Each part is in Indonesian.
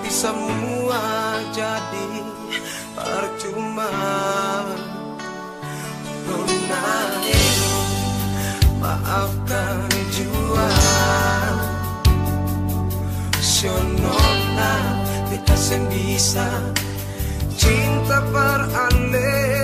tapi semua jadi percuma. Nona, maafkan jua. So nona, beta sen bisa cinta per ale.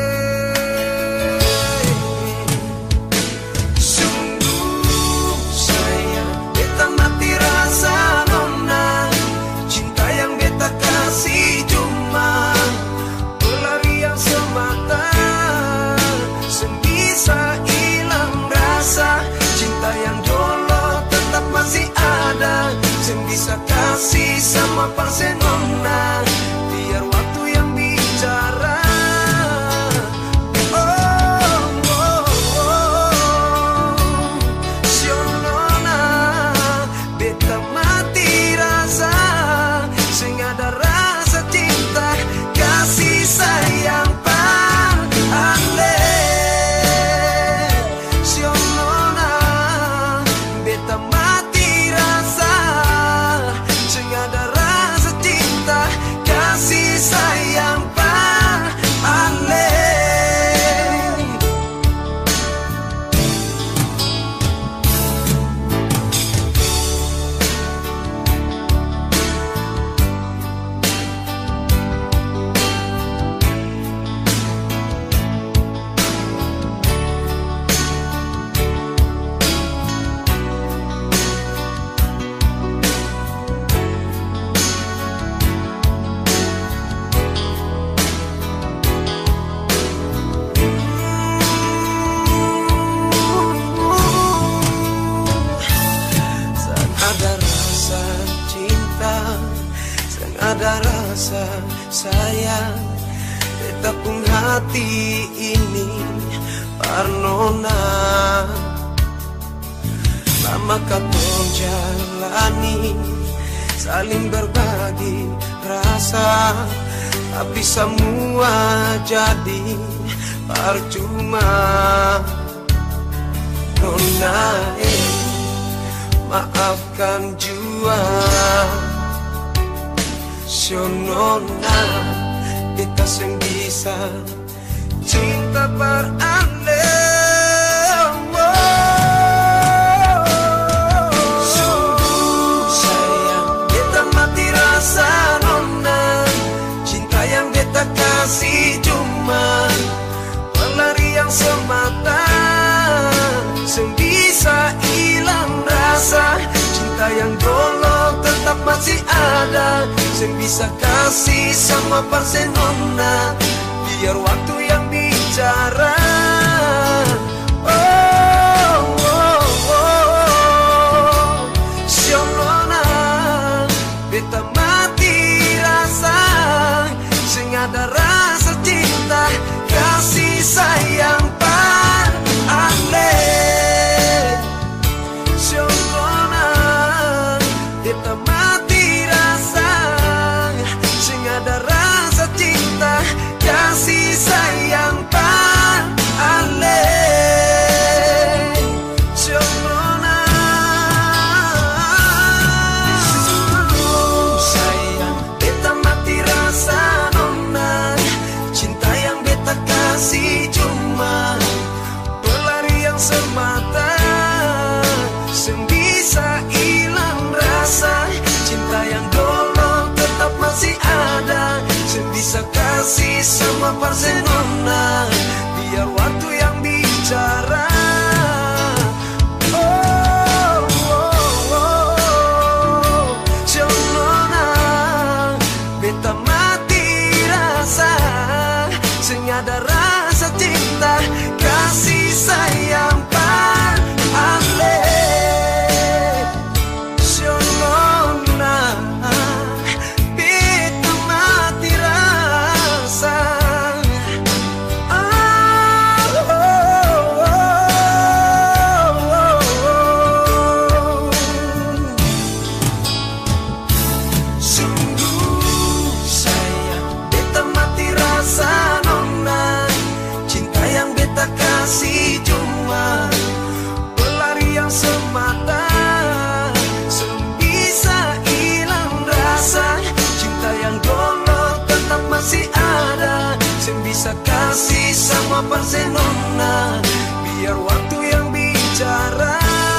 Sungguh sayang, beta mati rasa nona. Cinta yang beta kasih cuma pelarian semata. Sen bisa hilang rasa. Cinta yang dulu tetap masih ada. Sen bisa kasih sama parsen nona. Biar waktu yang bicara. Ada rasa sayang, beta pun hati ini parnona. Lama katong jalani, saling berbagi rasa, tapi semua jadi percuma. Nona, maafkan jua. So nona, beta sen bisa cinta per ale. Sungguh sayang, beta mati rasa nona. Cinta yang beta kasih cuma pelarian semata. Sen bisa hilang rasa. Cinta yang dulu tetap masih ada. Sen bisa kasih sama parsen nona. Biar waktu yang bicara. So nona, beta mati rasa. Sen ada rasa cinta, kasih sayang par ale. So nona, beta mati rasa. Sen ada rasa cinta, kasih sayang par ale. So nona, sayang, beta mati rasa nona. Cinta yang beta kasih cuma pelarian semata. Sen bisa hilang rasa. Cinta yang dulu tetap masih ada. Sen bisa kasih sama parsen nona. Biar waktu yang bicara. So nona, beta mati rasa. Sen ada rasa cinta, kasih sayang par ale. So nona, beta mati rasa. Sungguh sayang, beta mati rasa nona. Saya bisa kasih sama Barcelona, biar waktu yang bicara.